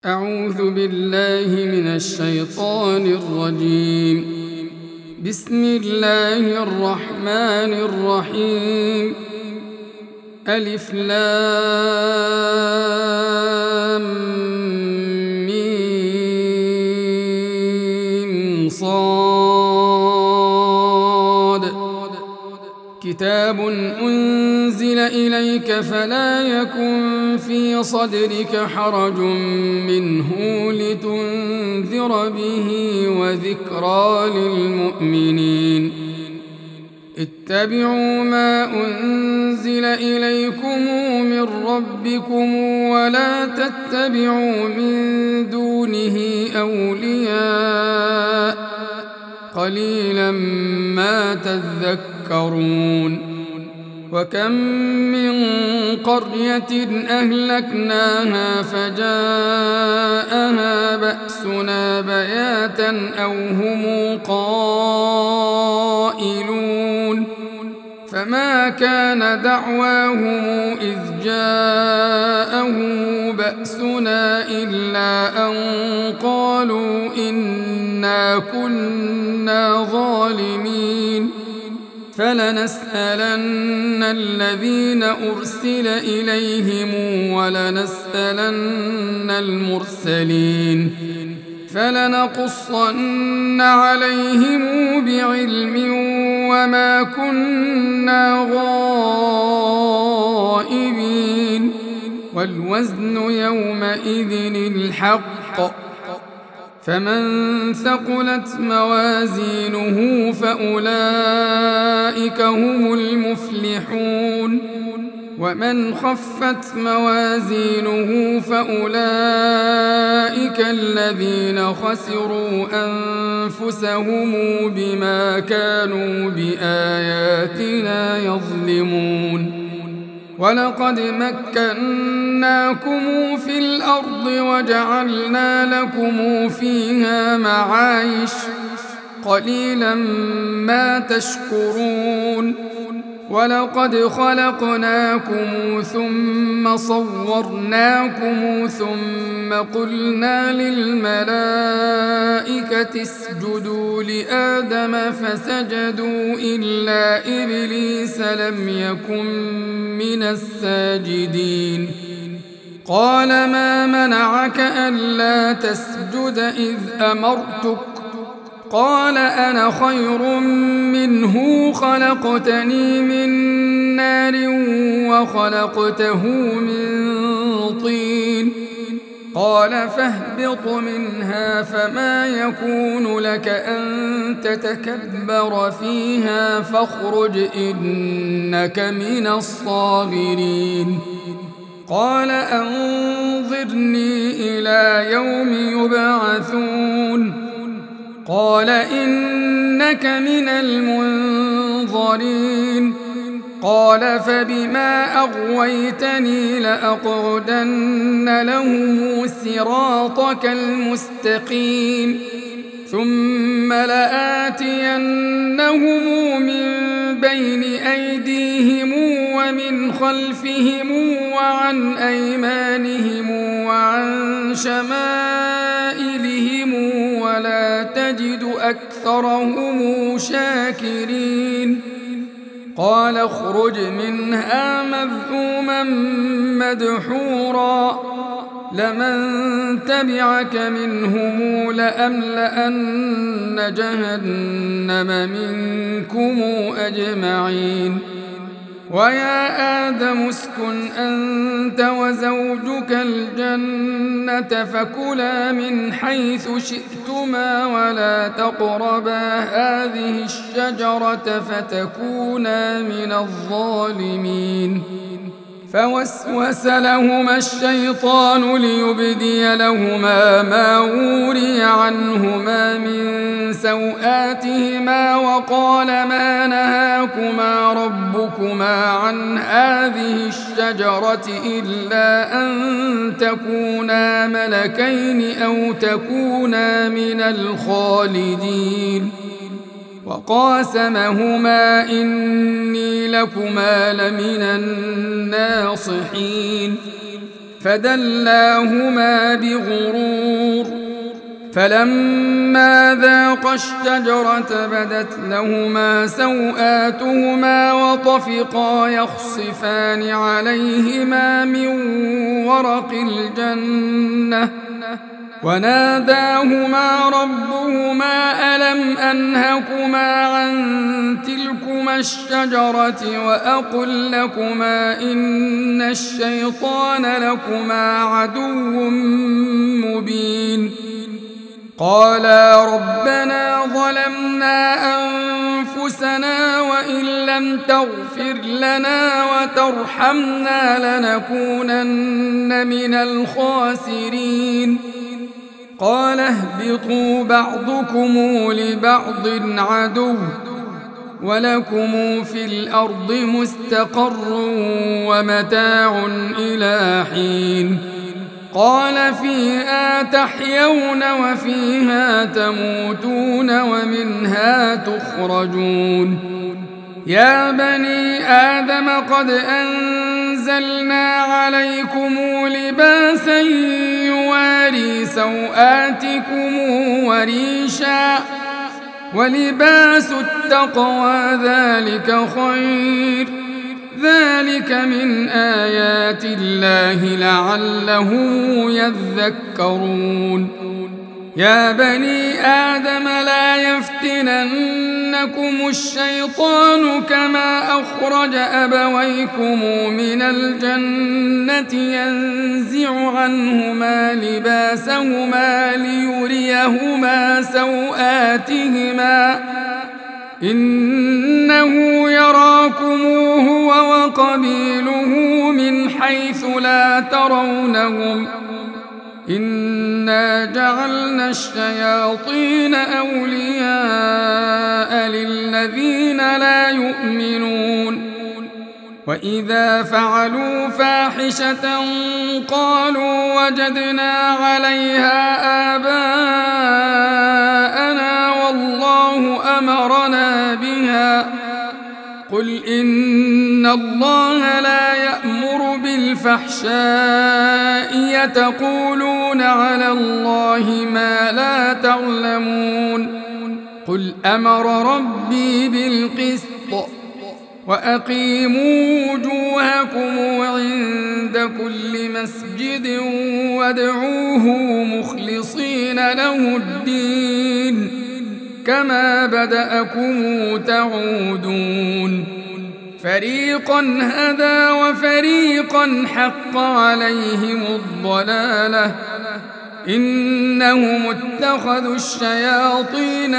أعوذ بالله من الشيطان الرجيم. بسم الله الرحمن الرحيم. ألف لام ميم صاد. كتاب أنزل إليك فلا يكن في صدرك حرج منه لتنذر به وذكرى للمؤمنين. اتبعوا ما أنزل إليكم من ربكم ولا تتبعوا من دونه أولياء قليلا ما تذكرون. وكم من قرية أهلكناها فجاءها بأسنا بياتا أو هم قائلون. فما كان دعواهم إذ جاءهم بأسنا إلا أن قالوا إنا كنا ظالمين. فلنسألن الذين أرسل إليهم ولنسألن المرسلين. فلنقصن عليهم بعلم وما كنا غائبين. والوزن يومئذ الحق. فمن ثقلت موازينه فأولئك هم المفلحون. ومن خفت موازينه فأولئك الذين خسروا أنفسهم بما كانوا بآياتنا يظلمون. ولقد مكناكم في الأرض وجعلنا لكم فيها معايش قليلا ما تشكرون. ولقد خلقناكم ثم صورناكم ثم قلنا للملائكة اسجدوا لآدم فسجدوا إلا إبليس لم يكن من الساجدين. قال ما منعك ألا تسجد إذ أمرتك؟ قال أنا خير منه خلقتني من نار وخلقته من طين. قال فاهبط منها فما يكون لك أن تتكبر فيها فاخرج إنك من الصاغرين. قال أنظرني إلى يوم يبعثون. قال إنك من المنظرين. قال فبما أغويتني لأقعدن لهم صراطك المستقيم ثم لآتينهم من بين أيديهم ومن خلفهم وعن أيمانهم وعن شمائلهم ولا تجد أكثرهم شاكرين. قال اخرج منها مذءوما مدحورا لمن تبعك منهم لأملأن جهنم منكم أجمعين. ويا آدم اسكن أنت وزوجك الجنة فكلا من حيث شئتما ولا تقربا هذه الشجرة فتكونا من الظالمين. فوسوس لهما الشيطان ليبدي لهما ما وري عنهما من سوآتهما وقال ما نهاكما ربكما عن هذه الشجرة إلا أن تكونا ملكين أو تكونا من الخالدين. وقاسمهما إني لكما لمن الناصحين فدلاهما بغرور فلما ذاقا الشجرة بدت لهما سوآتهما وطفقا يخصفان عليهما من ورق الجنة وناداهما ربهما ألم أنهكما عن تلكما الشجرة وأقل لكما إن الشيطان لكما عدو مبين قالا ربنا ظلمنا أنفسنا وإن لم تغفر لنا وترحمنا لنكونن من الخاسرين قال اهبطوا بعضكم لبعض عدو ولكم في الأرض مستقر ومتاع إلى حين قال فيها تحيون وفيها تموتون ومنها تخرجون يا بني آدم قد أنزلنا عليكم لباسا يواري سوآتكم وريشا ولباس التقوى ذلك خير ذلك من آيات الله لعلهم يذكرون يا بني آدم لا يفتننكم الشيطان كما أخرج أبويكم من الجنة ينزع عنهما لباسهما ليريهما سوآتهما إنه يراكم هو وقبيله من حيث لا ترونهم إنا جعلنا الشياطين أولياء للذين لا يؤمنون وإذا فعلوا فاحشة قالوا وجدنا عليها آباءنا والله أمرنا بها قل إن الله لا يأمر بالفحشاء يتقولون على الله ما لا تعلمون قل أمر ربي بالقسط وأقيموا وجوهكم عند كل مسجد وادعوه مخلصين له الدين كما بدأكم تعودون فريقا هدى وفريقا حق عليهم الضلالة إنهم اتخذوا الشياطين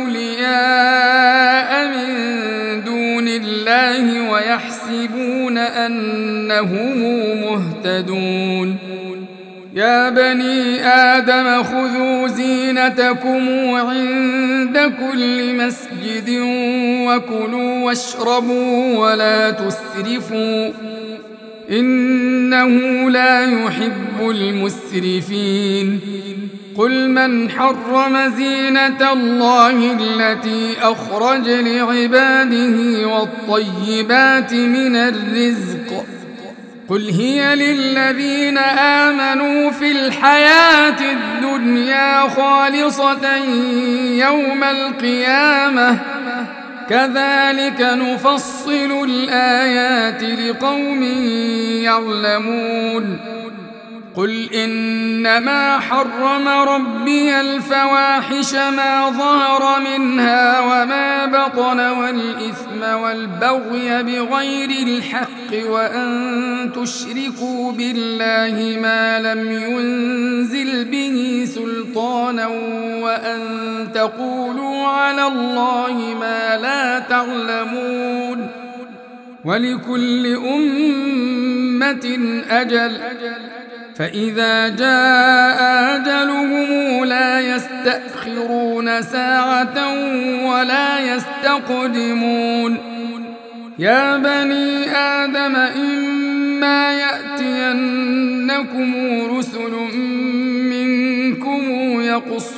أولياء من دون الله ويحسبون أنهم مهتدون يا بني آدم خذوا زينتكم عند كل مسجد وكلوا واشربوا ولا تسرفوا إنه لا يحب المسرفين قل من حرم زينة الله التي أخرج لعباده والطيبات من الرزق قل هي للذين آمنوا في الحياة الدنيا خالصة يوم القيامة كذلك نفصل الآيات لقوم يعلمون قل إنما حرم ربي الفواحش ما ظهر منها وما بطن والإثم والبغي بغير الحق وأن تشركوا بالله ما لم ينزل به سلطانا وأن تقولوا على الله ما لا تعلمون ولكل أمة أجل فإذا جاء أجلهم لا يستأخرون ساعة ولا يستقدمون يا بني آدم إما يأتينكم رسل منكم يقصون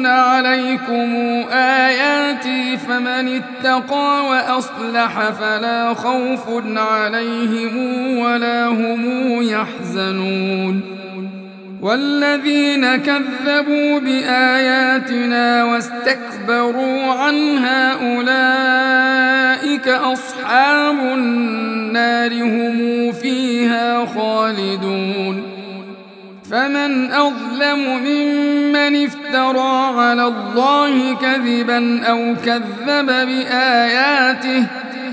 يقصون عليكم آياتي فمن اتقى وأصلح فلا خوف عليهم ولا هم يحزنون والذين كذبوا بآياتنا واستكبروا عنها أولئك أصحاب النار هم فيها خالدون فمن أظلم ممن افترى على الله كذبا أو كذب بآياته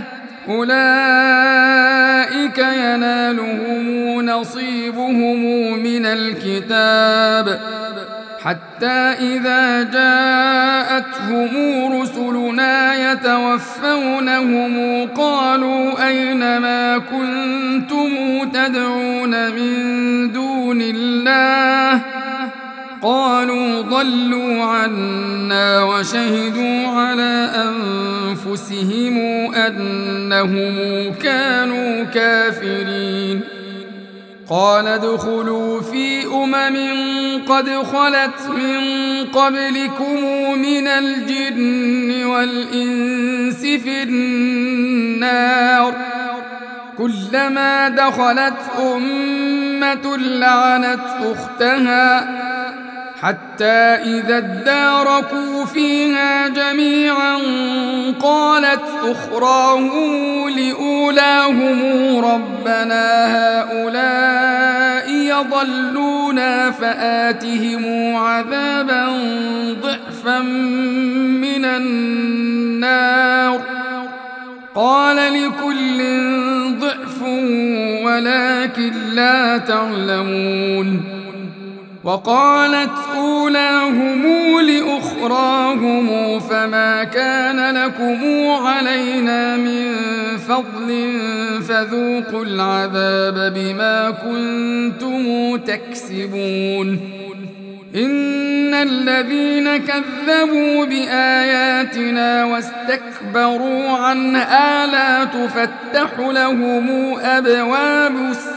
أولئك ينالهم نصيبهم من الكتاب حتى إذا جاءتهم رسلنا يتوفونهم قالوا أين ما كنتم تدعون من دون الله قالوا ضلوا عنا وشهدوا على أنفسهم أنهم كانوا كافرين قال ادخلوا في قد خلت من قبلكم من الجن والإنس في النار كلما دخلت أمة لعنت أختها حتى إذا اداركوا فيها جميعا قالت أخراهم لأولاهم ربنا هؤلاء يضلونا فآتهم عذابا ضعفا من النار قال لكل ضعف ولكن لا تعلمون وقالت أولاهم لأخراهم فما كان لكم علينا من فضل فذوقوا العذاب بما كنتم تكسبون إن الذين كذبوا بآياتنا واستكبروا عنها لا تفتح لهم أبواب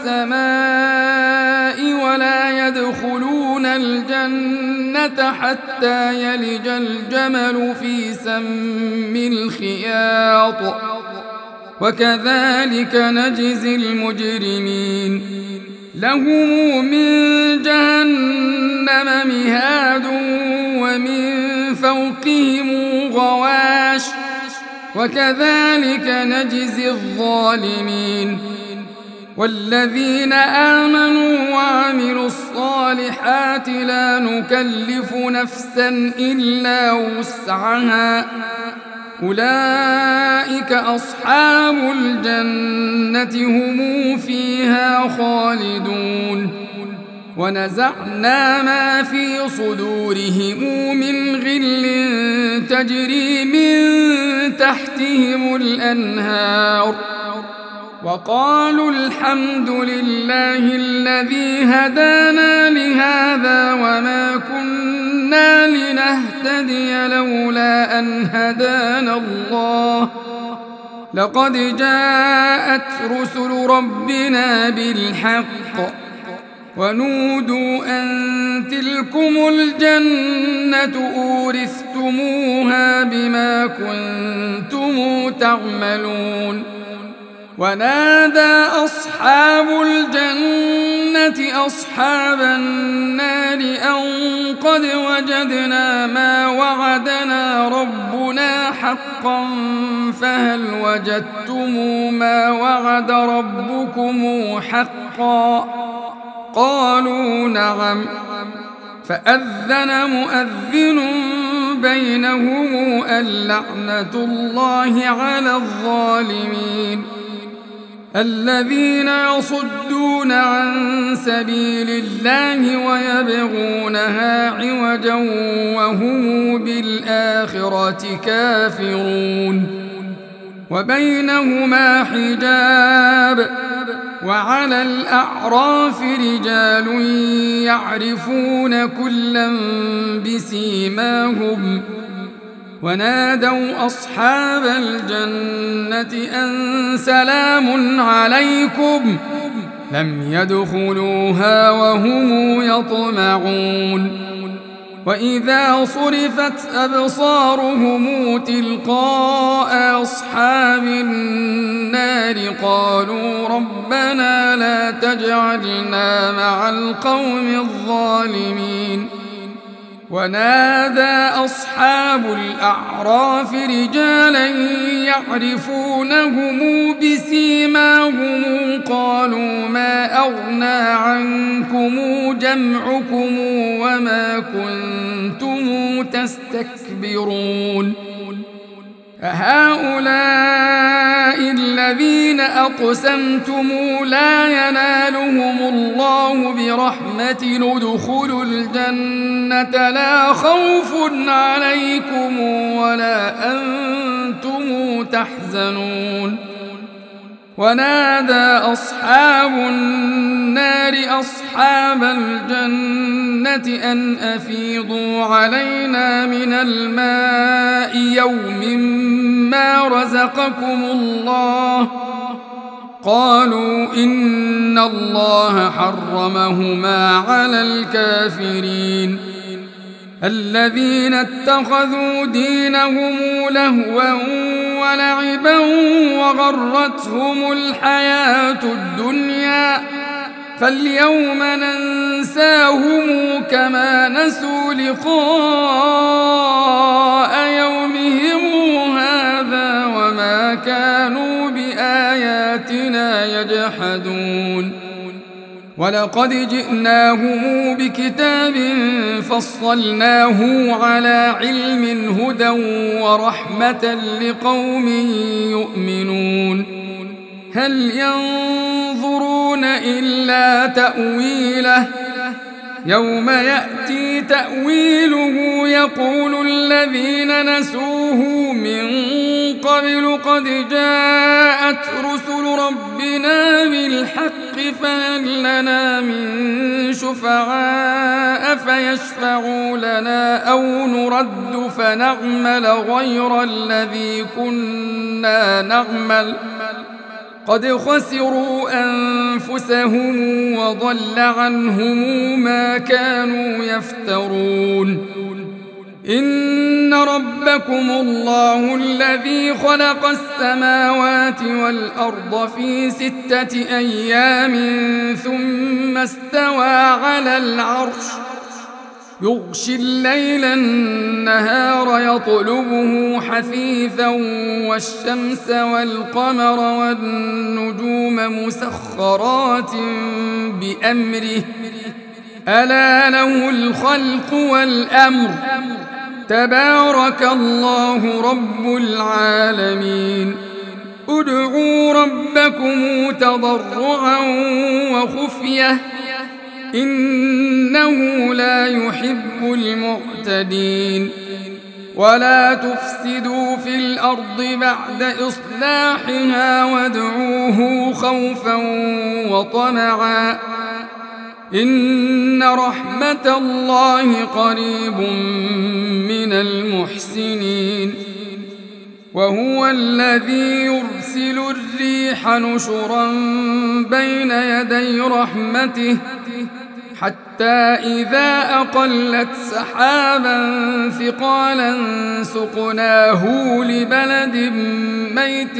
السماء ولا يدخلون الجنة حتى يلج الجمل في سم الخياط وكذلك نجزي المجرمين لهم من جهنم مهاد ومن فوقهم غواش وكذلك نجزي الظالمين والذين آمنوا وعملوا الصالحات لا نكلف نفسا إلا وسعها أولئك أصحاب الجنة هم فيها خالدون ونزعنا ما في صدورهم من غل تجري من تحتهم الأنهار وقالوا الحمد لله الذي هدانا لهذا وما كنا لنهتدي لولا أن هدانا الله لقد جاءت رسل ربنا بالحق ونودوا أن تلكم الجنة أورثتموها بما كنتم تعملون ونادى أصحاب الجنة أصحاب النار أن قد وجدنا ما وعدنا ربنا حقا فهل وجدتم ما وعد ربكم حقا قالوا نعم فأذن مؤذن بينهم اللعنة الله على الظالمين الذين يصدون عن سبيل الله ويبغونها عوجا وهم بالآخرة كافرون وبينهما حجاب وعلى الأعراف رجال يعرفون كلا بسيماهم ونادوا أصحاب الجنة أن سلام عليكم لم يدخلوها وهم يطمعون وإذا صرفت أبصارهم تلقاء أصحاب النار قالوا ربنا لا تجعلنا مع القوم الظالمين ونادى أصحاب الأعراف رجالا يعرفونهم بسيماهم قالوا ما أغنى عنكم جمعكم وما كنتم تستكبرون أهؤلاء الذين أقسمتم لا ينالهم الله برحمة ادخلوا الجنة لا خوف عليكم ولا أنتم تحزنون ونادى أصحاب النار أصحاب الجنة أن أفيضوا علينا من الماء يوم ما رزقكم الله قالوا إن الله حرمهما على الكافرين الذين اتخذوا دينهم لهوا ولعبا وغرتهم الحياة الدنيا فاليوم ننساهم كما نسوا لقاء يومهم هذا وما كانوا بآياتنا يجحدون ولقد جئناهم بكتاب فصلناه على علم هدى ورحمة لقوم يؤمنون هل ينظرون إلا تأويله يوم يأتي تأويله يقول الذين نسوه من قبل قد جاءت رسل ربنا بالحق فهل لنا من شفعاء فيشفعوا لنا أو نرد فنعمل غير الذي كنا نعمل قد خسروا أنفسهم وضل عنهم ما كانوا يفترون إن ربكم الله الذي خلق السماوات والأرض في 6 أيام ثم استوى على العرش يغشي الليل النهار يطلبه حثيثا والشمس والقمر والنجوم مسخرات بأمره ألا له الخلق والأمر تبارك الله رب العالمين ادعوا ربكم تضرعا وخفية إنه لا يحب المعتدين ولا تفسدوا في الأرض بعد إصلاحها وادعوه خوفا وطمعا إن رحمة الله قريب من المحسنين وهو الذي يرسل الريح نشرا بين يدي رحمته حتى إذا أقلت سحابا ثقالا سقناه لبلد ميت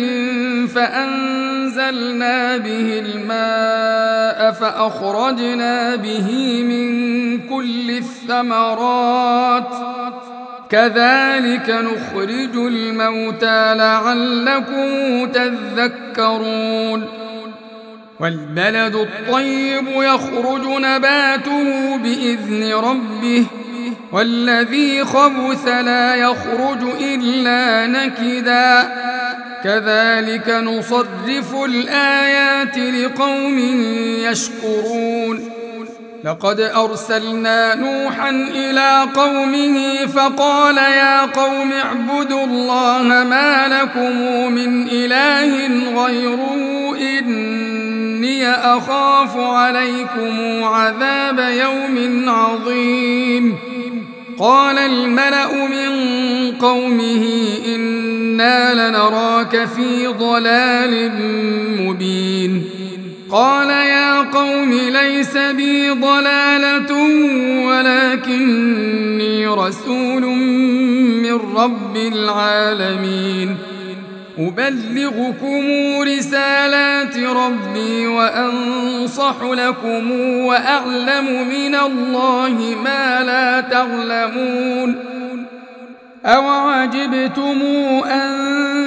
فأنزلنا به الماء فأخرجنا به من كل الثمرات كذلك نخرج الموتى لعلكم تذكرون والبلد الطيب يخرج نباته بإذن ربه والذي خبث لا يخرج إلا نكدا كذلك نصرف الآيات لقوم يشكرون لقد أرسلنا نوحا إلى قومه فقال يا قوم اعبدوا الله ما لكم من إله غيره إني أخاف عليكم عذاب يوم عظيم قال الملأ من قومه إنا لنراك في ضلال مبين قال يا قوم ليس بي ضلالة ولكني رسول من رب العالمين أبلغكم رسالات ربي وأنصح لكم وأعلم من الله ما لا تعلمون أوعجبتم أن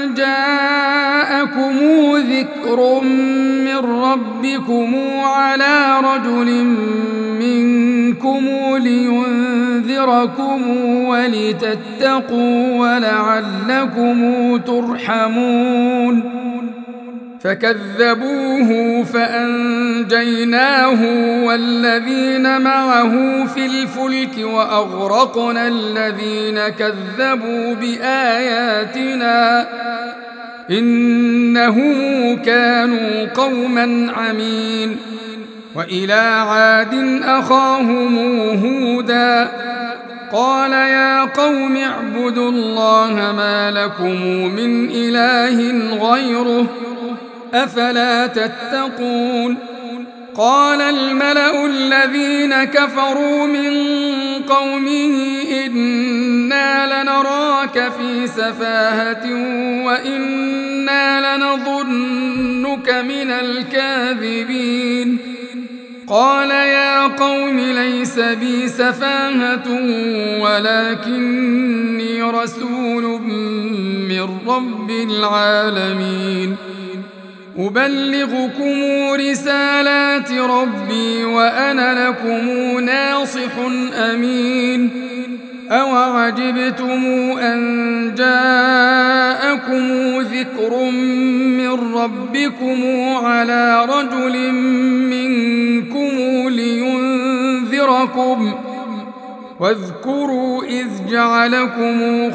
جاءكم ذكر من ربكم على رجل منكم لينذركم ولتتقوا ولعلكم ترحمون فكذبوه فأنجيناه والذين معه في الفلك وأغرقنا الذين كذبوا بآياتنا إنهم كانوا قوما عمين وإلى عاد أخاهم هودا قال يا قوم اعبدوا الله ما لكم من إله غيره أفلا تتقون قال الملأ الذين كفروا من قومه إنا لنراك في سفاهة وإنا لنظنك من الكاذبين قال يا قوم ليس بي سفاهة ولكني رسول من رب العالمين أبلغكم رسالات ربي وأنا لكم ناصح أمين أوعجبتم أن جاءكم ذكر من ربكم على رجل منكم لينذركم واذكروا إذ جعلكم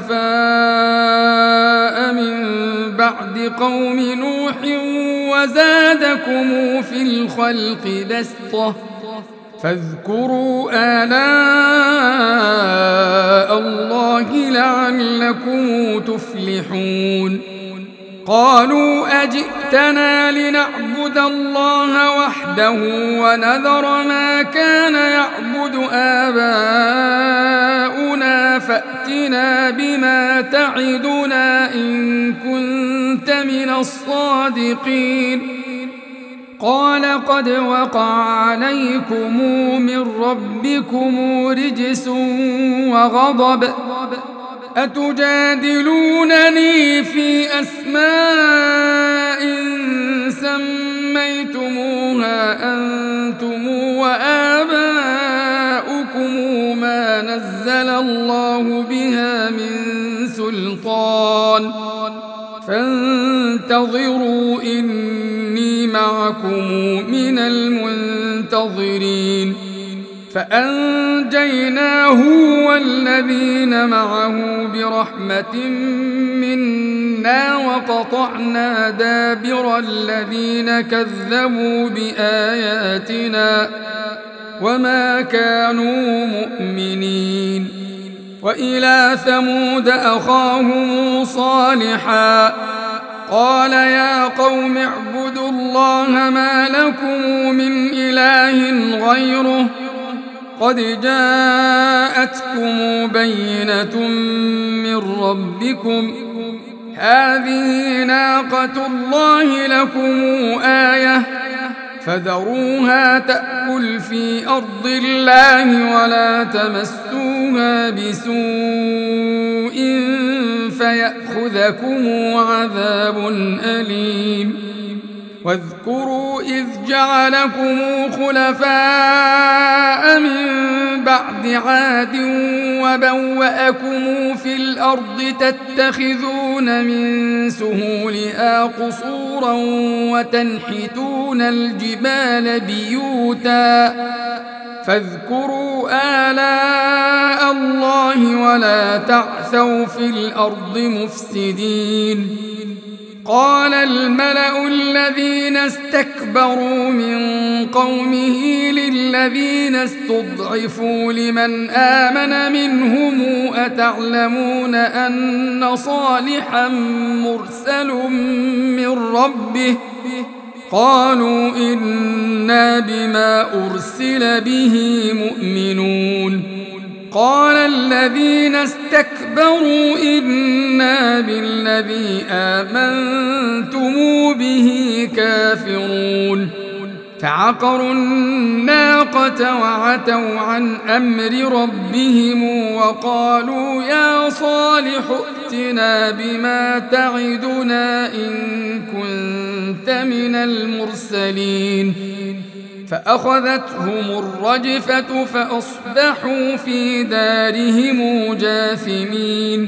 خلفاء من بعد قوم نوح وزادكم في الخلق بسطة فاذكروا آلاء الله لعلكم تفلحون قالوا أجئتنا لنعبد الله وحده ونذر ما كان يعبد آباؤنا فأتنا بما تعدنا إن كنت من الصادقين قال قد وقع عليكم من ربكم رجس وغضب أتجادلونني في أسماء سميتموها أنتم وآباؤكم ما نزل الله بها من سلطان فانتظروا إني معكم من المنتظرين فأنجيناه والذين معه برحمة منا وقطعنا دابر الذين كذبوا بآياتنا وما كانوا مؤمنين وإلى ثمود أخاهم صالحا قال يا قوم اعبدوا الله ما لكم من إله غيره قد جاءتكم بينة من ربكم هذه ناقة الله لكم آية فذروها تأكل في أرض الله ولا تمسوها بسوء فيأخذكم عذاب أليم واذكروا إذ جعلكم خلفاء من بعد عاد وبوأكم في الأرض تتخذون من سهولها قصورا وتنحتون الجبال بيوتا فاذكروا آلاء الله ولا تعثوا في الأرض مفسدين قال الملأ الذين استكبروا من قومه للذين استضعفوا لمن آمن منهم أتعلمون أن صالحا مرسل من ربه قالوا إنا بما أرسل به مؤمنون قال الذين استكبروا إنا بالذي آمنتم به كافرون فعقروا الناقة وعتوا عن أمر ربهم وقالوا يا صالح ائتنا بما تعدنا إن كنت من المرسلين فأخذتهم الرجفة فأصبحوا في دارهم جاثمين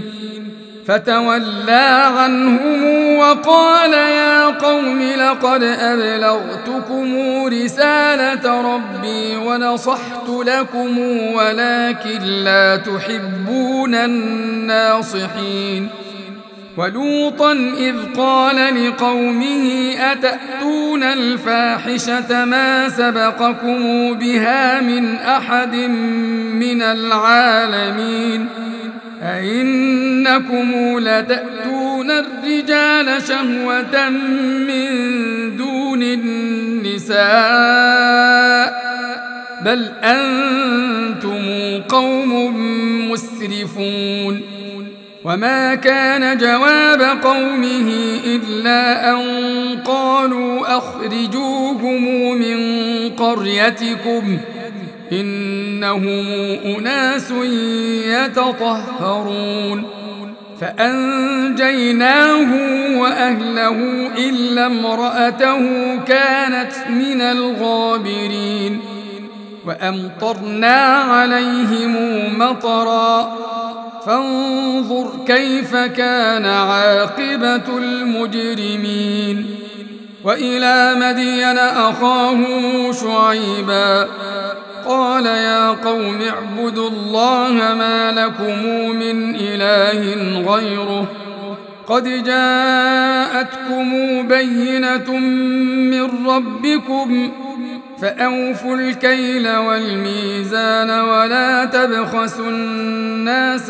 فتولى عنهم وقال يا قوم لقد أبلغتكم رسالة ربي ونصحت لكم ولكن لا تحبون الناصحين ولوطا إذ قال لقومه أتأتون الفاحشة ما سبقكم بها من أحد من العالمين أئنكم لتأتون الرجال شهوة من دون النساء بل أنتم قوم مسرفون وما كان جواب قومه إلا أن قالوا أخرجوهم من قريتكم إنهم أناس يتطهرون فأنجيناه وأهله إلا امرأته كانت من الغابرين وأمطرنا عليهم مطرا فانظر كيف كان عاقبة المجرمين وإلى مدين أخاهم شعيبا قال يا قوم اعبدوا الله ما لكم من إله غيره قد جاءتكم بينة من ربكم فأوفوا الكيل والميزان ولا تبخسوا الناس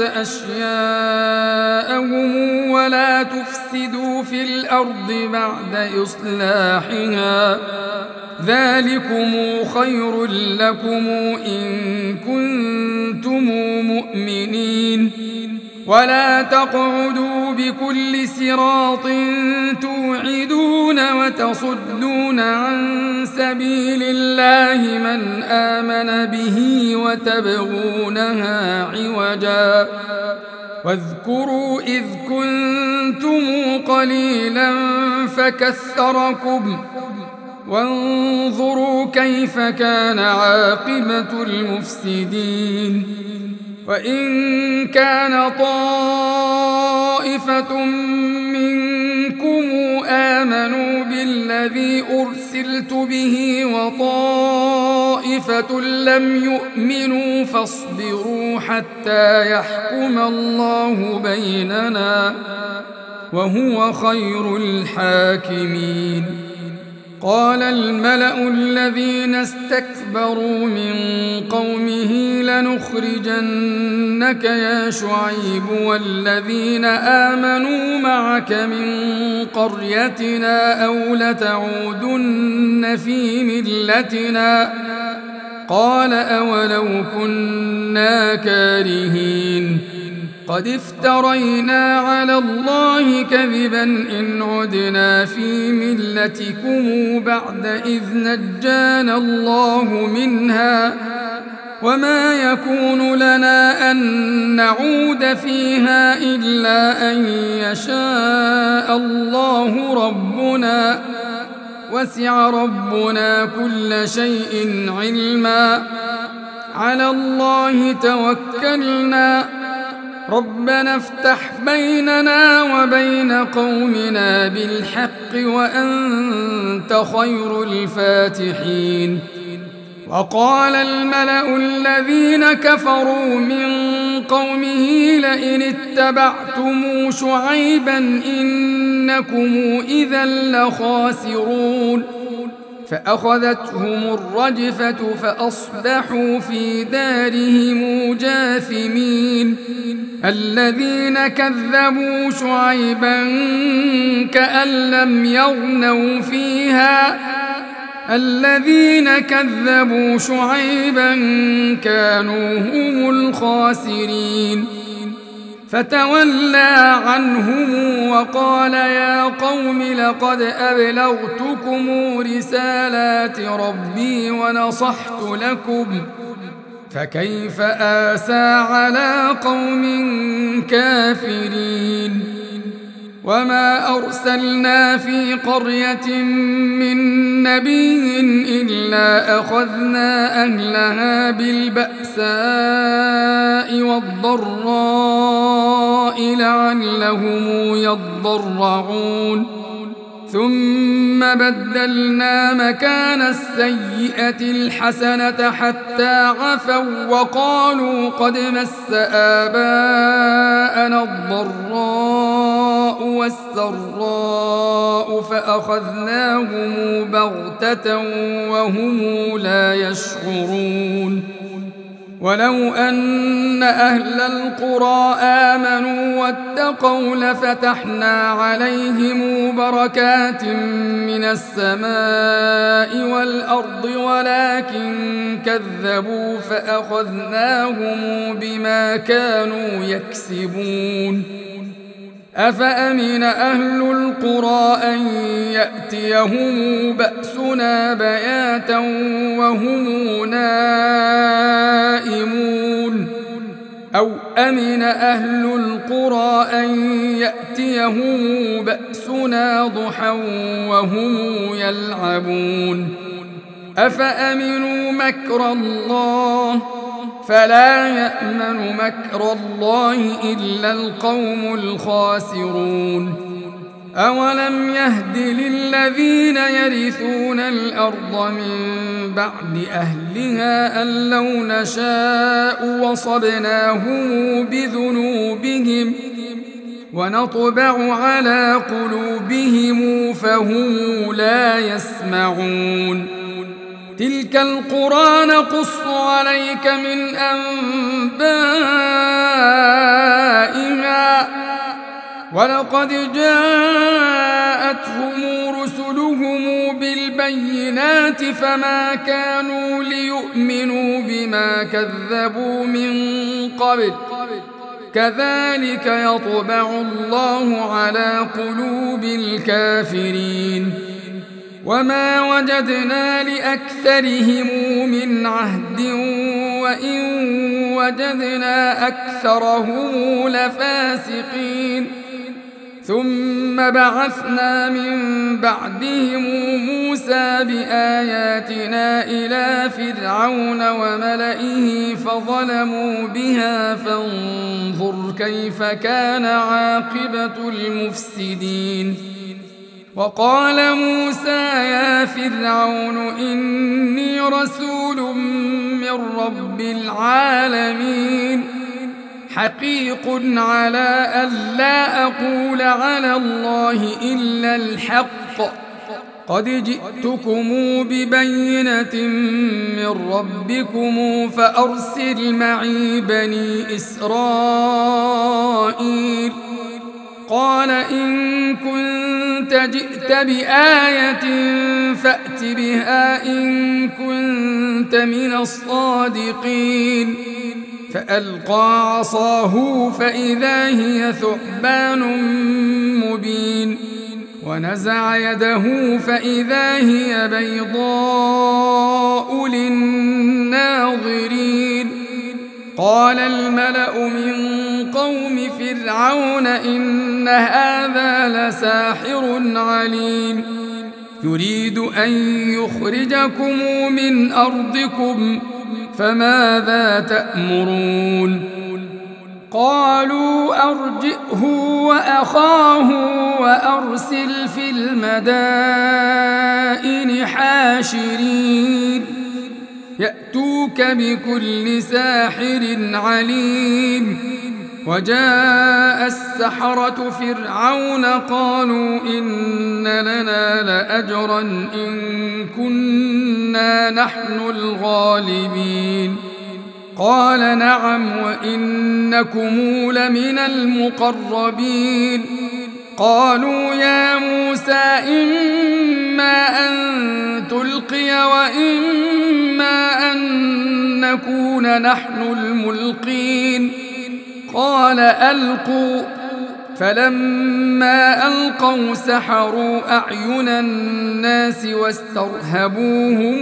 أشياءهم ولا تفسدوا في الأرض بعد إصلاحها ذلكم خير لكم إن كنتم مؤمنين ولا تقعدوا بكل صراط توعدون وتصدون عن سبيل الله من آمن به وتبغونها عوجا واذكروا إذ كنتم قليلا فكثركم وانظروا كيف كان عاقبة المفسدين وإن كان طائفة منكم آمنوا بالذي أرسلت به وطائفة لم يؤمنوا فاصبروا حتى يحكم الله بيننا وهو خير الحاكمين قال الملأ الذين استكبروا من قومه لنخرجنك يا شعيب والذين آمنوا معك من قريتنا أو لتعودن في ملتنا قال أولو كنا كارهين قد افترينا على الله كذبا إن عدنا في ملتكم بعد إذ نجانا الله منها وما يكون لنا أن نعود فيها إلا أن يشاء الله ربنا وسع ربنا كل شيء علما على الله توكلنا ربنا افتح بيننا وبين قومنا بالحق وأنت خير الفاتحين وقال الملأ الذين كفروا من قومه لئن اتبعتم شعيبا إنكم إذا لخاسرون فأخذتهم الرجفة فأصبحوا في دارهم جاثمين الذين كذبوا شعيبا كأن لم يغنوا فيها الذين كذبوا شعيبا كانوا هم الخاسرين فتولى عنهم وقال يا قوم لقد أبلغتكم رسالات ربي ونصحت لكم فكيف آسى على قوم كافرين وما أرسلنا في قرية من نبي إلا أخذنا أهلها بالبأساء والضراء لعلهم يضرعون ثم بدلنا مكان السيئة الحسنة حتى عفوا وقالوا قد مس آباءنا الضراء والسراء فأخذناهم بغتة وهم لا يشعرون ولو أن أهل القرى آمنوا واتقوا لفتحنا عليهم بركات من السماء والأرض ولكن كذبوا فأخذناهم بما كانوا يكسبون أفأمن أهل القرى أن يأتيهم بأسنا بياتا وهم نائمون أو أمن أهل القرى أن يأتيهم بأسنا ضحى وهم يلعبون أفأمنوا مكر الله فلا يأمن مكر الله إلا القوم الخاسرون أولم يهد للذين يرثون الأرض من بعد أهلها أن لو نشاء وصبناهم بذنوبهم ونطبع على قلوبهم فهم لا يسمعون تلك القرى نقص عليك من أنبائها ولقد جاءتهم رسلهم بالبينات فما كانوا ليؤمنوا بما كذبوا من قبل كذلك يطبع الله على قلوب الكافرين وما وجدنا لأكثرهم من عهد وإن وجدنا أكثرهم لفاسقين ثم بعثنا من بعدهم موسى بآياتنا إلى فرعون وملئه فظلموا بها فانظر كيف كان عاقبة المفسدين وقال موسى يا فرعون إني رسول من رب العالمين حقيق على ألا أقول على الله إلا الحق قد جئتكم ببينة من ربكم فأرسل معي بني إسرائيل قال إن كنت جئت بآية فأت بها إن كنت من الصادقين فألقى عصاه فإذا هي ثعبان مبين ونزع يده فإذا هي بيضاء للناظرين قال الملأ من قوم فرعون إن هذا لساحر عليم يريد أن يخرجكم من أرضكم فماذا تأمرون قالوا أرجئه وأخاه وأرسل في المدائن حاشرين يأتوك بكل ساحر عليم وجاء السحرة فرعون قالوا إن لنا لأجرا إن كنا نحن الغالبين قال نعم وإنكم لمن المقربين قالوا يا موسى إما أن تلقي نلقي وإما أن نكون نحن الملقين قال ألقوا فلما ألقوا سحروا أعين الناس واسترهبوهم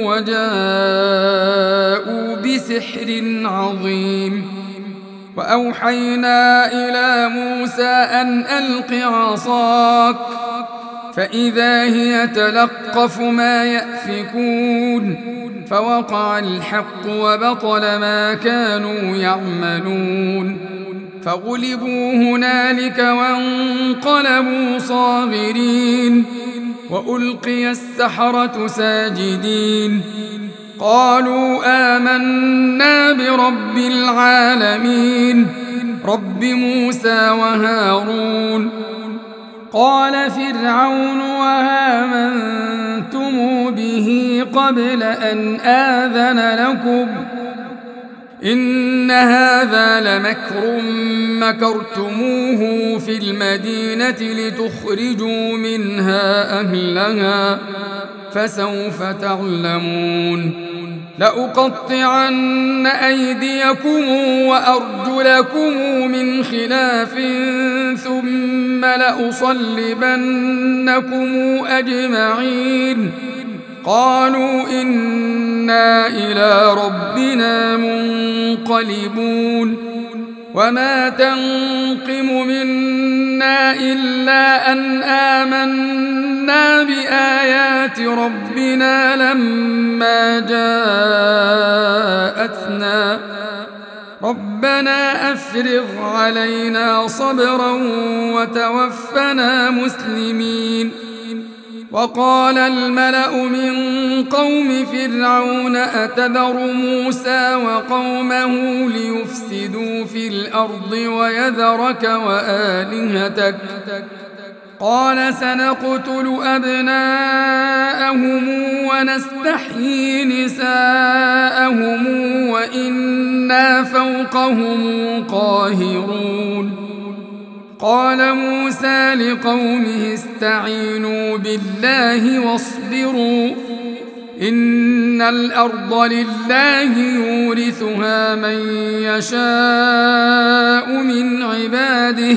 وجاءوا بسحر عظيم وأوحينا إلى موسى أن ألق عصاك فإذا هي تلقف ما يأفكون فوقع الحق وبطل ما كانوا يعملون فغلبوا هنالك وانقلبوا صاغرين وألقي السحرة ساجدين قالوا آمنا برب العالمين رب موسى وهارون قال فرعون وآمنتم به قبل أن آذن لكم إن هذا لمكر مكرتموه في المدينة لتخرجوا منها أهلها فسوف تعلمون لأقطعن أيديكم وأرجلكم من خلاف ثم لأصلبنكم أجمعين قالوا إنا إلى ربنا منقلبون وما تنقم منا إلا أن آمنا بآيات ربنا لما جاءتنا ربنا أفرغ علينا صبرا وتوفنا مسلمين وقال الملأ من قوم فرعون أتذر موسى وقومه ليفسدوا في الأرض ويذرك وآلهتك قال سنقتل أبناءهم ونستحيي نساءهم وإنا فوقهم قاهرون قال موسى لقومه استعينوا بالله واصبروا إن الأرض لله يورثها من يشاء من عباده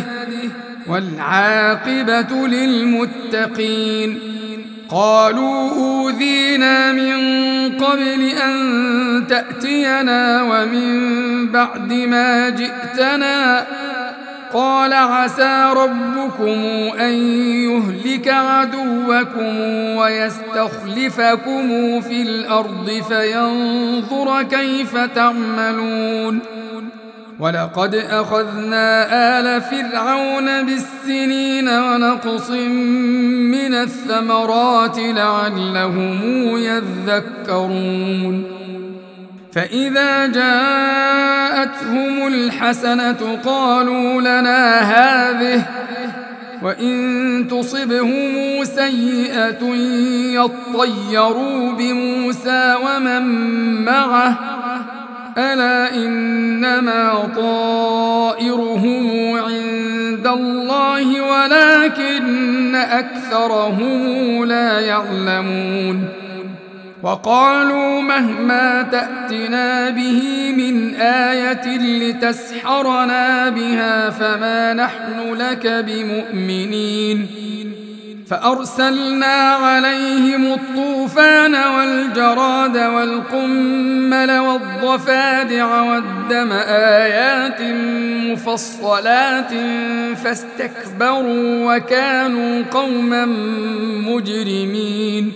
والعاقبة للمتقين قالوا أوذينا من قبل أن تأتينا ومن بعد ما جئتنا قال عسى ربكم أن يهلك عدوكم ويستخلفكم في الأرض فينظر كيف تعملون ولقد أخذنا آل فرعون بالسنين ونقص من الثمرات لعلهم يذكرون فإذا جاءتهم الحسنة قالوا لنا هذه وإن تصبهم سيئة يطيروا بموسى ومن معه ألا إنما طائرهم عند الله ولكن أكثرهم لا يعلمون وقالوا مهما تأتنا به من آية لتسحرنا بها فما نحن لك بمؤمنين فأرسلنا عليهم الطوفان والجراد والقمل والضفادع والدم آيات مفصلات فاستكبروا وكانوا قوما مجرمين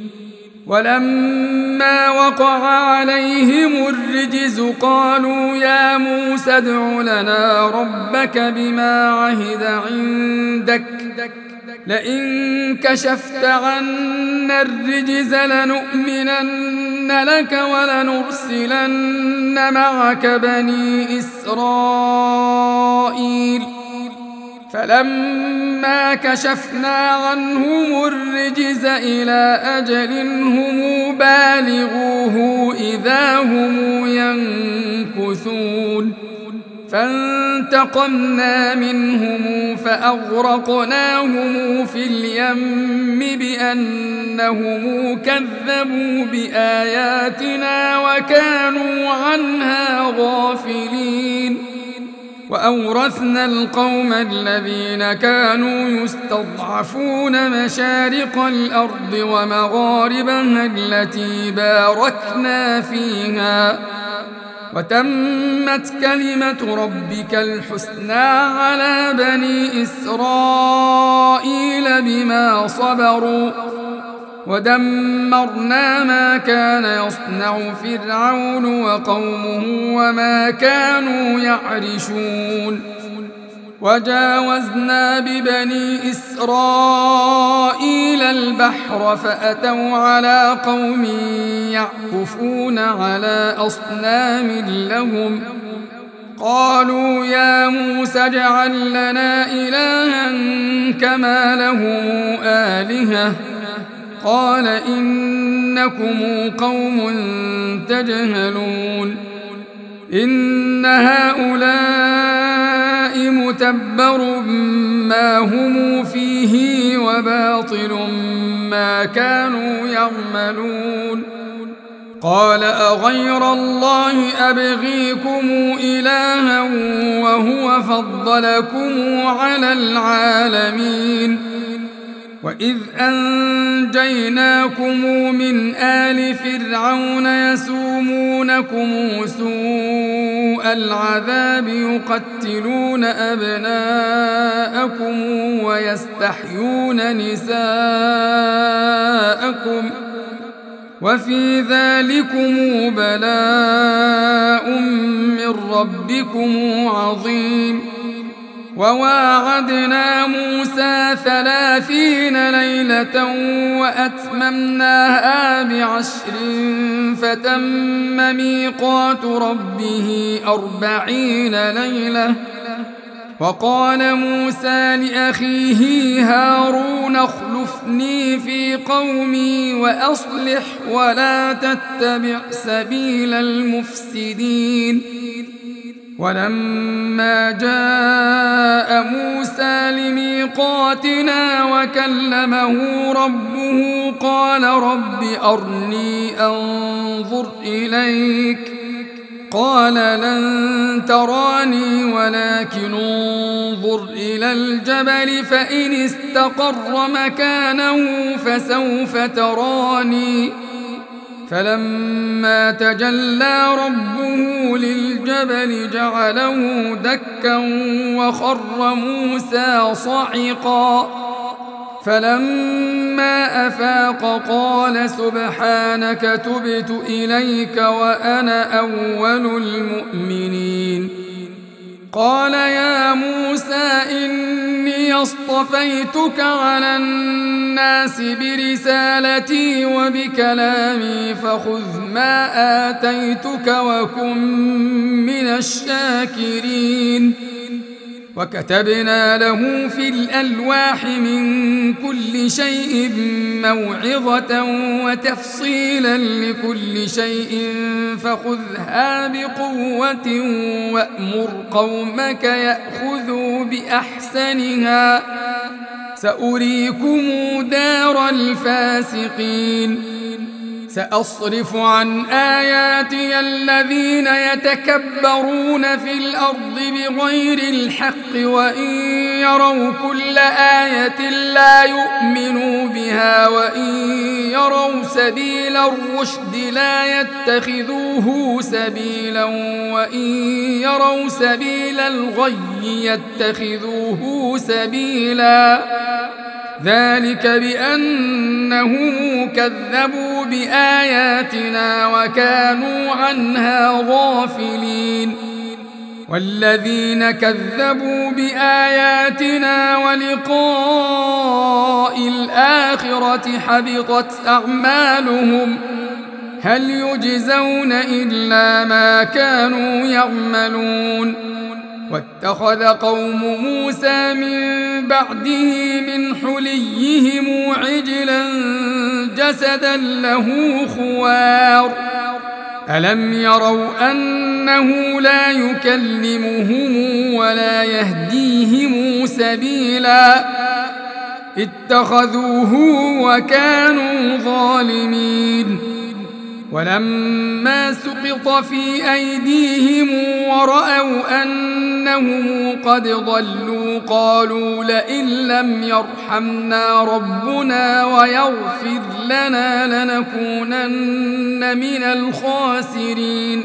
ولما وقع عليهم الرجز قالوا يا موسى ادع لنا ربك بما عهد عندك لئن كشفت عنا الرجز لنؤمنن لك ولنرسلن معك بني إسرائيل فلما كشفنا عنهم الرجز إلى أجل هم بالغوه إذا هم ينكثون فانتقمنا منهم فأغرقناهم في اليم بأنهم كذبوا بآياتنا وكانوا عنها غافلين وأورثنا القوم الذين كانوا يستضعفون مشارق الأرض ومغاربها التي باركنا فيها وتمت كلمة ربك الحسنى على بني إسرائيل بما صبروا ودمرنا ما كان يصنع فرعون وقومه وما كانوا يعرشون وجاوزنا ببني إسرائيل البحر فأتوا على قوم يعكفون على أصنام لهم قالوا يا موسى اجعل لنا إلها كما لهم آلهة قال إنكم قوم تجهلون إن هؤلاء متبر ما هم فيه وباطل ما كانوا يعملون قال أغير الله أبغيكم إلها وهو فضلكم على العالمين وإذ أنجيناكم من آل فرعون يسومونكم سوء العذاب يقتلون أبناءكم ويستحيون نساءكم وفي ذلكم بلاء من ربكم عظيم وواعدنا موسى 30 ليلة وأتممناها ب10 فتم ميقات ربه 40 ليلة وقال موسى لأخيه هارون اخلفني في قومي وأصلح ولا تتبع سبيل المفسدين ولما جاء موسى لميقاتنا وكلمه ربه قال رب أرني أنظر إليك قال لن تراني ولكن انظر إلى الجبل فإن استقر مكانه فسوف تراني فلما تجلى ربه للجبل جعله دكا وخر موسى صعقا فلما أفاق قال سبحانك تبت إليك وأنا أول المؤمنين قال يا موسى إني اصطفيتك على الناس برسالتي وبكلامي فخذ ما آتيتك وكن من الشاكرين وكتبنا له في الألواح من كل شيء موعظة وتفصيلا لكل شيء فخذها بقوة وأمر قومك يأخذوا بأحسنها سأريكم دار الفاسقين سأصرف عن آياتي الذين يتكبرون في الأرض بغير الحق وإن يروا كل آية لا يؤمنوا بها وإن يروا سبيل الرشد لا يتخذوه سبيلا وإن يروا سبيل الغي يتخذوه سبيلا ذلك بأنهم كذبوا بآياتنا وكانوا عنها غافلين والذين كذبوا بآياتنا ولقاء الآخرة حبطت أعمالهم هل يجزون إلا ما كانوا يعملون واتخذ قوم موسى من بعده من حليهم عجلا جسدا له خوار ألم يروا أنه لا يكلمهم ولا يهديهم سبيلا اتخذوه وكانوا ظالمين ولما سقط في أيديهم ورأوا أنهم قد ضلوا قالوا لئن لم يرحمنا ربنا ويغفر لنا لنكونن من الخاسرين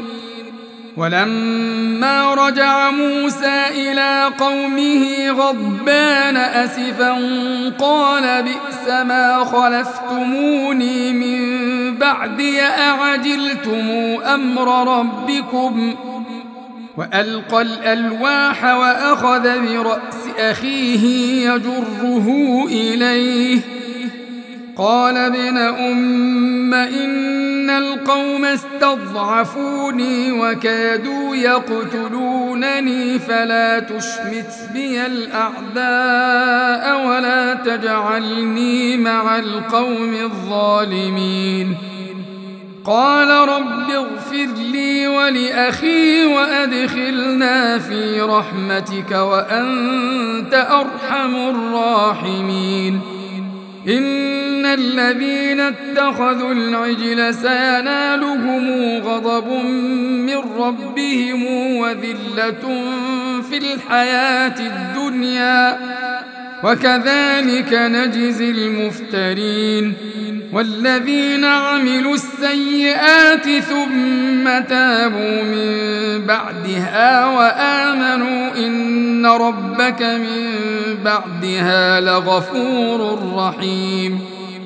ولما رجع موسى إلى قومه غضبان أسفا قال بئس ما خلفتموني من بعدي أعجلتم أمر ربكم وألقى الألواح وأخذ برأس أخيه يجره إليه قال ابن أم إن القوم استضعفوني وكادوا يقتلونني فلا تشمت بي الأعداء ولا تجعلني مع القوم الظالمين قال رب اغفر لي ولأخي وأدخلنا في رحمتك وأنت أرحم الراحمين إن الذين اتخذوا العجل سينالهم غضب من ربهم وذلة في الحياة الدنيا وكذلك نجزي المفترين والذين عملوا السيئات ثم تابوا من بعدها وآمنوا إن ربك من بعدها لغفور رحيم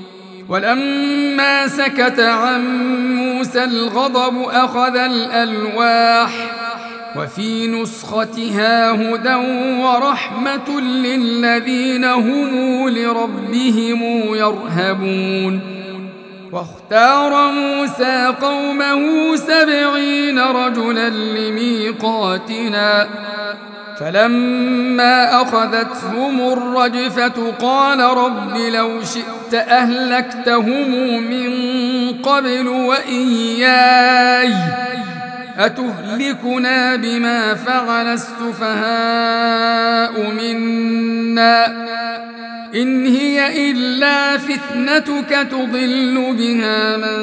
ولما سكت عن موسى الغضب أخذ الألواح وفي نسختها هدى ورحمة للذين هم لربهم يرهبون واختار موسى قومه 70 رجلا لميقاتنا فلما أخذتهم الرجفة قال رب لو شئت أهلكتهم من قبل وإياي أتهلكنا بما فعل السفهاء منا إن هي إلا فتنتك تضل بها من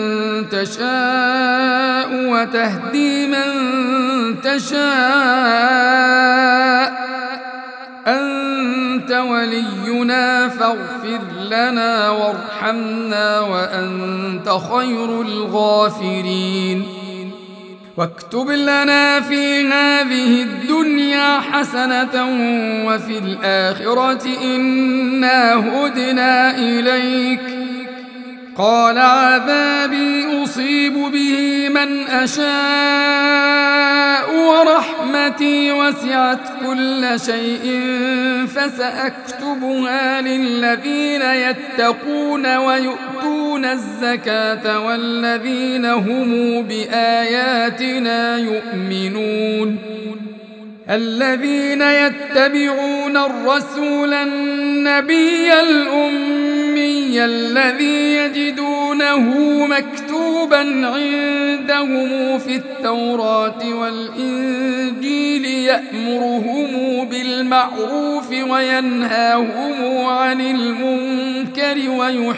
تشاء وتهدي من تشاء أنت ولينا فاغفر لنا وارحمنا وأنت خير الغافرين واكتب لنا في هذه الدنيا حسنة وفي الآخرة إنا هدنا إليك قال عذابي أصيب به من أشاء ورحمتي وسعت كل شيء فسأكتبها للذين يتقون ويؤتون الزكاة والذين هم بآياتنا يؤمنون الذين يتبعون الرسول النبي الأمي الذي يجدونه مكتوبا عندهم في التوراة والإنجيل يأمرهم بالمعروف وينهاهم عن المنكر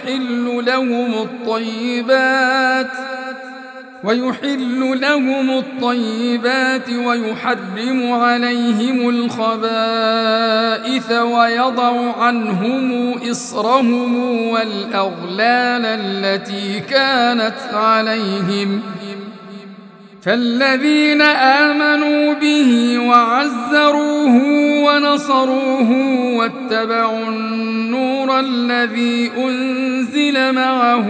ويحل لهم الطيبات ويحرم عليهم الخبائث ويضع عنهم إصرهم والأغلال التي كانت عليهم فالذين آمنوا به وعزروه ونصروه واتبعوا النور الذي أنزل معه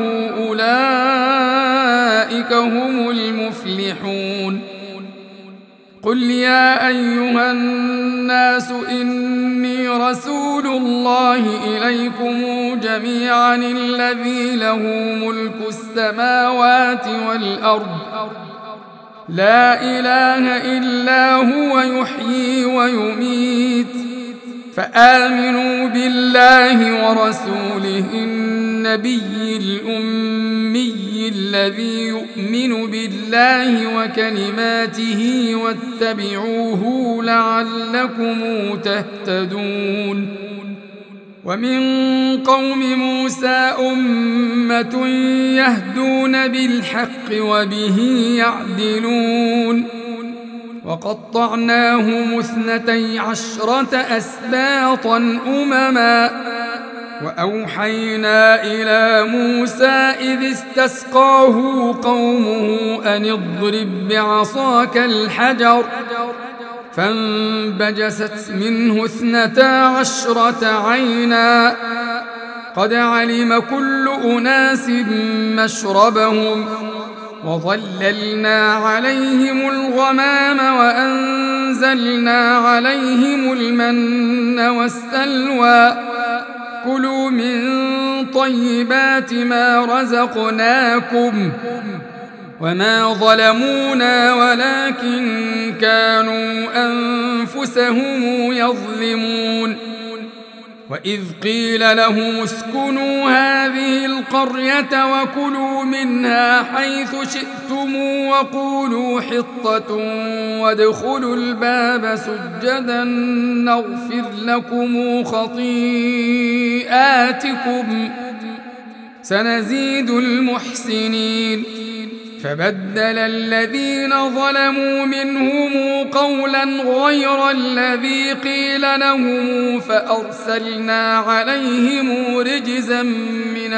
أولئك هم المفلحون قل يا أيها الناس إني رسول الله إليكم جميعا الذي له ملك السماوات والأرض لا إله إلا هو يحيي ويميت فآمنوا بالله ورسوله النبي الأمي الذي يؤمن بالله وكلماته واتبعوه لعلكم تهتدون ومن قوم موسى أمة يهدون بالحق وبه يعدلون وقطعناهم 12 أسباطا أمما وأوحينا إلى موسى إذ استسقاه قومه أن اضرب بعصاك الحجر فانبجست منه 12 عينا قد علم كل أناس مشربهم وظللنا عليهم الغمام وأنزلنا عليهم المن والسلوى كلوا من طيبات ما رزقناكم وما ظلمونا ولكن كانوا أنفسهم يظلمون وإذ قيل لهم اسكنوا هذه القرية وكلوا منها حيث شئتم وقولوا حطة وادخلوا الباب سجدا نغفر لكم خطيئاتكم سنزيد المحسنين فبدل الذين ظلموا منهم قولا غير الذي قيل لهم فأرسلنا عليهم رجزا من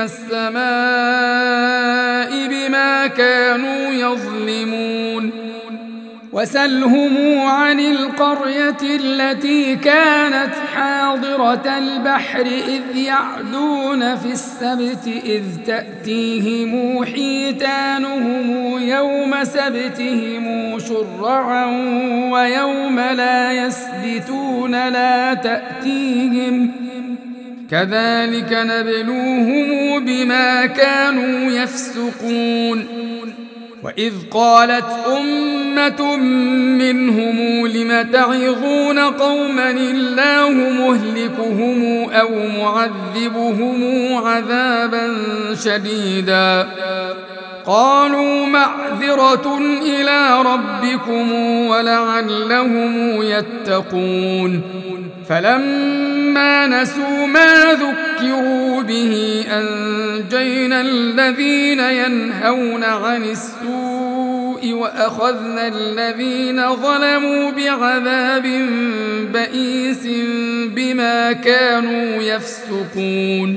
السماء بما كانوا يظلمون وسلهم عن القرية التي كانت حاضرة البحر إذ يعدون في السبت إذ تأتيهم حيتانهم يوم سبتهم شرعا ويوم لا يسبتون لا تأتيهم كذلك نبلوهم بما كانوا يفسقون وإذ قالت أمة منهم لم تعظون قوما الله مهلكهم أو معذبهم عذابا شديدا قالوا معذرة إلى ربكم ولعلهم يتقون فلما نسوا ما ذكروا به أنجينا الذين ينهون عن السوء وأخذنا الذين ظلموا بعذاب بئيس بما كانوا يفسقون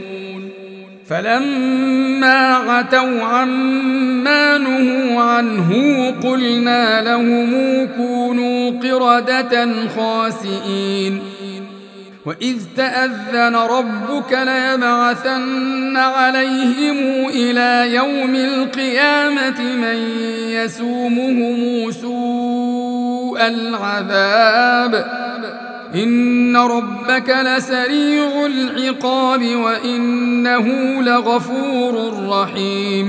فلما عتوا عما نهوا عنه قلنا لهم كونوا قردة خاسئين وإذ تأذن ربك ليبعثن عليهم إلى يوم القيامة من يسومهم سوء العذاب إن ربك لسريع العقاب وإنه لغفور رحيم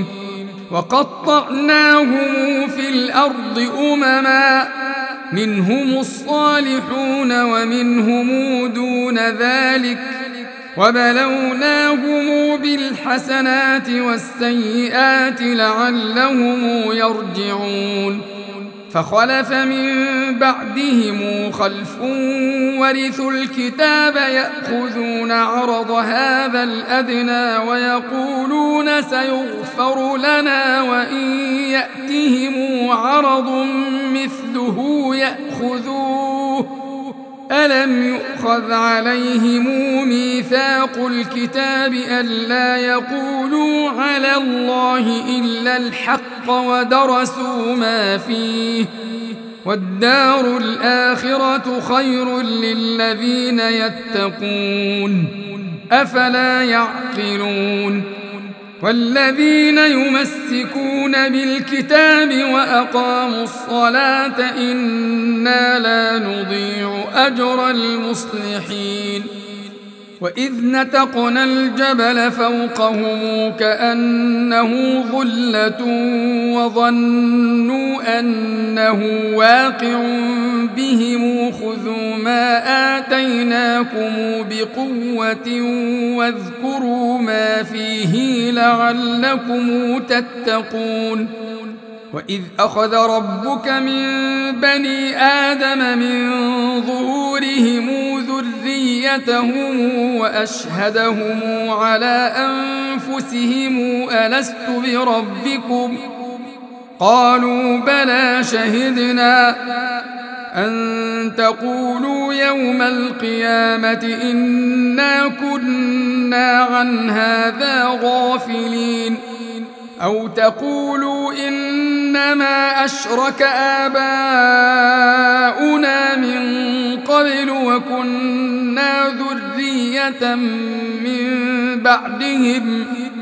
وقطعناهم في الأرض أمما منهم الصالحون ومنهم دون ذلك وبلوناهم بالحسنات والسيئات لعلهم يرجعون فخلف من بعدهم خلف ورثوا الكتاب يأخذون عرض هذا الأدنى ويقولون سيغفر لنا وإن يأتهم عرض مثله يأخذوه ألم يؤخذ عليهم ميثاق الكتاب ألا يقولوا على الله إلا الحق ودرسوا ما فيه والدار الآخرة خير للذين يتقون أفلا يعقلون والذين يمسكون بالكتاب وأقاموا الصلاة إنا لا نضيع أجر المصلحين وإذ نتقنا الجبل فوقهم كأنه ظلة وظنوا أنه واقع بهم خذوا ما آتيناكم بقوة واذكروا ما فيه لعلكم تتقون وإذ أخذ ربك من بني آدم من ظهورهم ذريتهم وأشهدهم على أنفسهم ألست بربكم قالوا بلى شهدنا أن تقولوا يوم القيامة إنا كنا عن هذا غافلين أو تقولوا إنما أشرك آباؤنا من قبل وكنا ذرية من بعدهم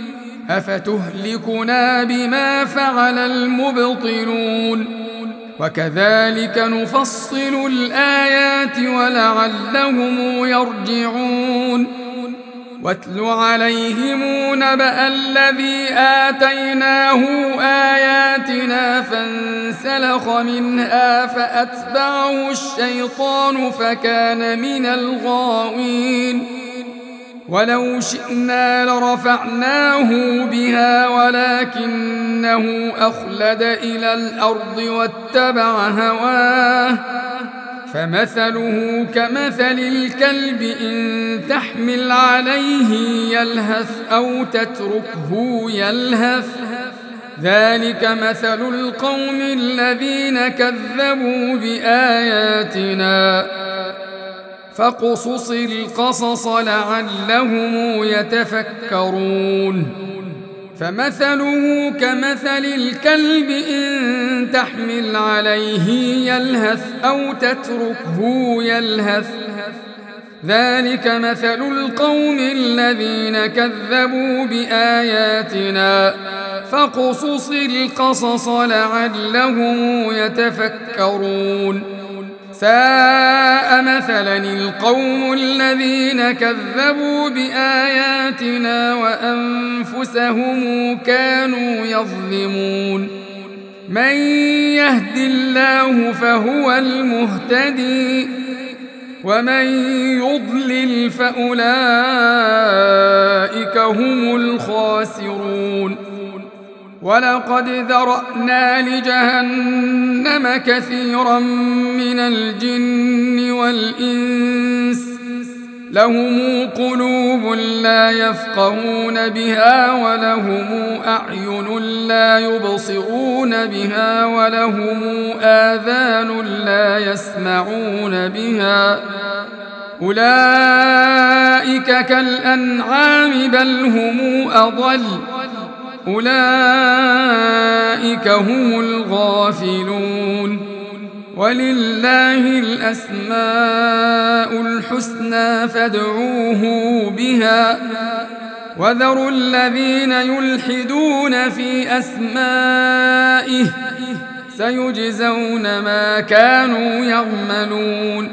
أفتهلكنا بما فعل المبطلون وكذلك نفصل الآيات ولعلهم يرجعون واتل عليهم نبأ الذي آتيناه آياتنا فانسلخ منها فأتبعه الشيطان فكان من الغاوين ولو شئنا لرفعناه بها ولكنه أخلد إلى الأرض واتبع هواه فمثله كمثل الكلب إن تحمل عليه يلهث أو تتركه يلهث ذلك مثل القوم الذين كذبوا بآياتنا فاقصص القصص لعلهم يتفكرون فمثله كمثل الكلب إن تحمل عليه يلهث أو تتركه يلهث ذلك مثل القوم الذين كذبوا بآياتنا فاقصص القصص لعلهم يتفكرون ساء مثلا القوم الذين كذبوا بآياتنا وأنفسهم كانوا يظلمون من يهد الله فهو المهتدي ومن يضلل فأولئك هم الخاسرون ولقد ذرأنا لجهنم كثيرا من الجن والإنس لهم قلوب لا يفقهون بها ولهم أعين لا يبصرون بها ولهم آذان لا يسمعون بها أولئك كالأنعام بل هم أضل أولئك هم الغافلون ولله الأسماء الحسنى فادعوه بها وذروا الذين يلحدون في أسمائه سيجزون ما كانوا يعملون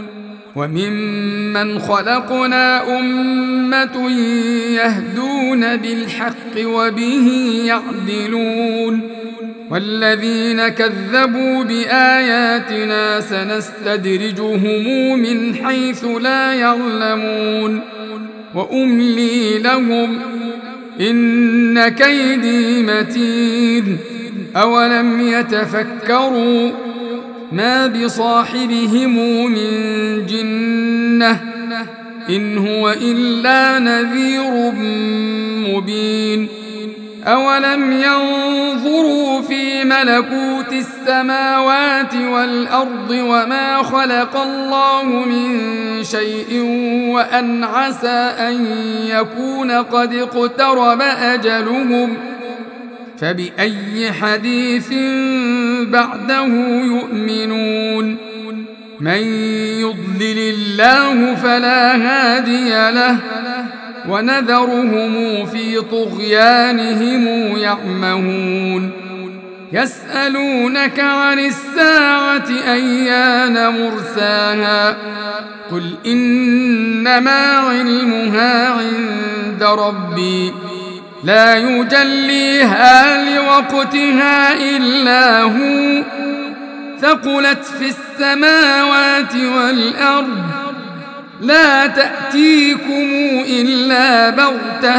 وممن خلقنا أمة يهدون بالحق وبه يعدلون والذين كذبوا بآياتنا سنستدرجهم من حيث لا يعلمون وأملي لهم إن كيدي متين أولم يتفكروا ما بصاحبهم من جنة إن هو إلا نذير مبين أولم ينظروا في ملكوت السماوات والأرض وما خلق الله من شيء وأن عسى أن يكون قد اقترب أجلهم فبأي حديث بعده يؤمنون من يضلل الله فلا هادي له ونذرهم في طغيانهم يعمهون يسألونك عن الساعة أيان مرساها قل إنما علمها عند ربي لا يجليها لوقتها إلا هو ثقلت في السماوات والأرض لا تأتيكم إلا بغتة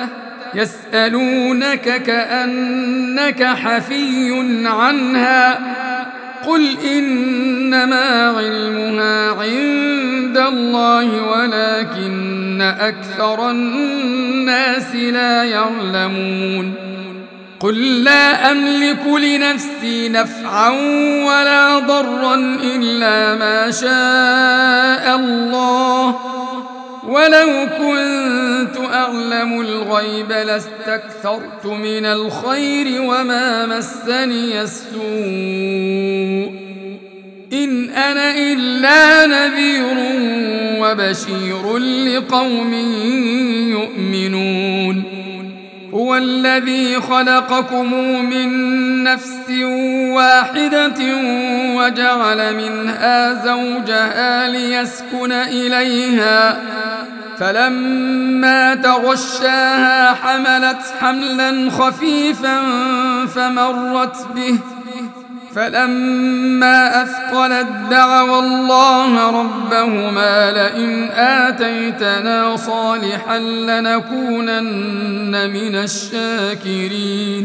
يسألونك كأنك حفي عنها قل إنما علمها عند الله ولكن أكثر الناس لا يعلمون قل لا أملك لنفسي نفعا ولا ضرا إلا ما شاء الله ولو كنت أعلم الغيب لاستكثرت من الخير وما مسني السوء إن أنا إلا نذير وبشير لقوم يؤمنون هو الذي خلقكم من نفس واحدة وجعل منها زوجها ليسكن إليها فلما تغشاها حملت حملا خفيفا فمرت به فلما أثقلت دعوا الله ربهما لئن آتيتنا صالحا لنكونن من الشاكرين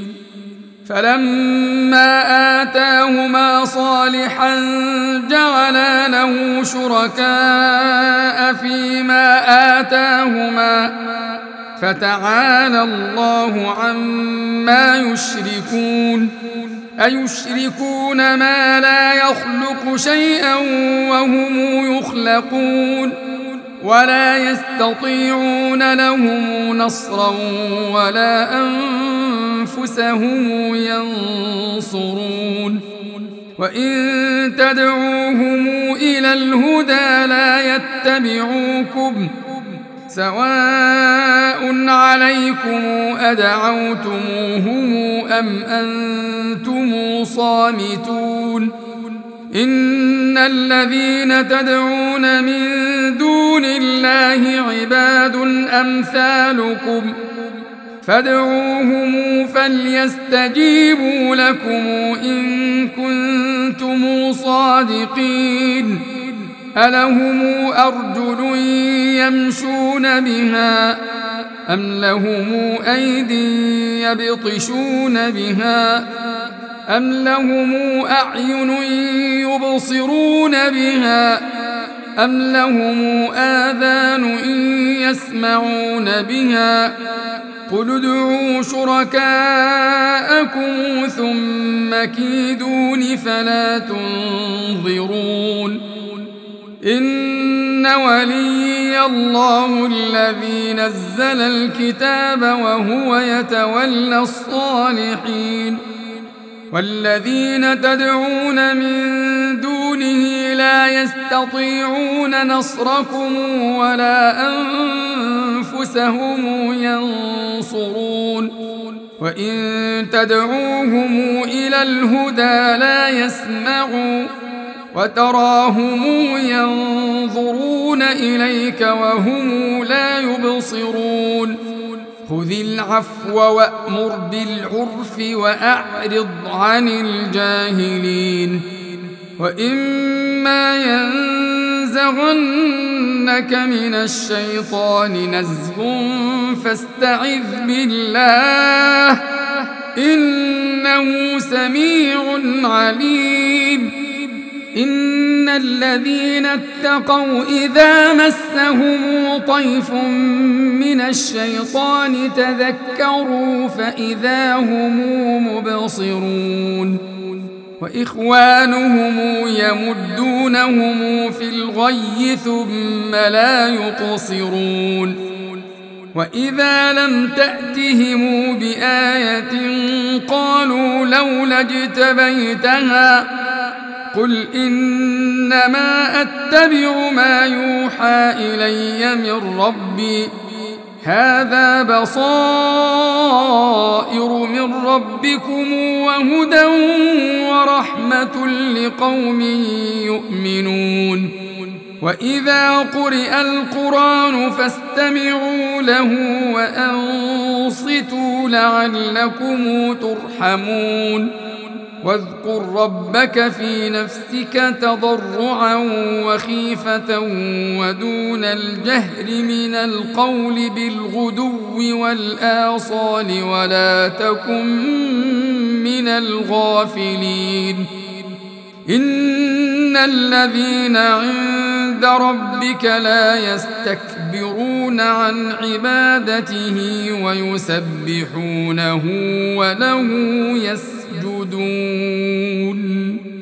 فلما آتاهما صالحا جعلا له شركاء فيما آتاهما فتعالى الله عما يشركون أيشركون ما لا يخلق شيئا وهم يخلقون ولا يستطيعون لهم نصرا ولا أنفسهم ينصرون وإن تدعوهم إلى الهدى لا يتبعوكم سواء عليكم أدعوتموهم أم أنتم صامتون إن الذين تدعون من دون الله عباد أمثالكم فادعوهم فليستجيبوا لكم إن كنتم صادقين ألهم أرجل يمشون بها أم لهم أيد يبطشون بها أم لهم أعين يبصرون بها أم لهم آذان يسمعون بها قل ادعوا شركاءكم ثم كيدون فلا تنظرون إن ولي الله الذي نزل الكتاب وهو يتولى الصالحين والذين تدعون من دونه لا يستطيعون نصركم ولا أنفسهم ينصرون وإن تدعوهم إلى الهدى لا يسمعوا وتراهم ينظرون إليك وهم لا يبصرون خذ العفو وأمر بالعرف وأعرض عن الجاهلين وإما ينزغنك من الشيطان نزغ فاستعذ بالله إنه سميع عليم إن الذين اتقوا إذا مسهم طيف من الشيطان تذكروا فإذا هم مبصرون وإخوانهم يمدونهم في الغي ثم لا يقصرون وإذا لم تأتهم بآية قالوا لولا اجتبيتها قل إنما أتبع ما يوحى إلي من ربي هذا بصائر من ربكم وهدى ورحمة لقوم يؤمنون وإذا قرئ القرآن فاستمعوا له وأنصتوا لعلكم ترحمون واذكر ربك في نفسك تضرعا وخيفة ودون الجهر من القول بالغدو والآصال ولا تكن من الغافلين إن الذين عند ربك لا يستكبرون عن عبادته ويسبحونه وله يسجدون